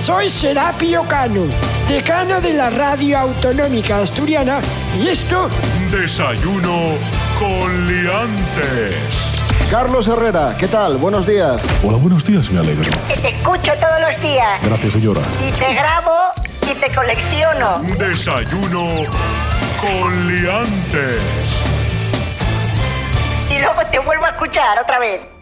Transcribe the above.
Soy Serapio Cano, decano de la Radio Autonómica Asturiana, y esto... Desayuno con liantes. Carlos Herrera, ¿qué tal? Buenos días. Hola, buenos días, me alegro. Que te escucho todos los días. Gracias, señora. Y te grabo y te colecciono. Desayuno con liantes. Y luego te vuelvo a escuchar otra vez.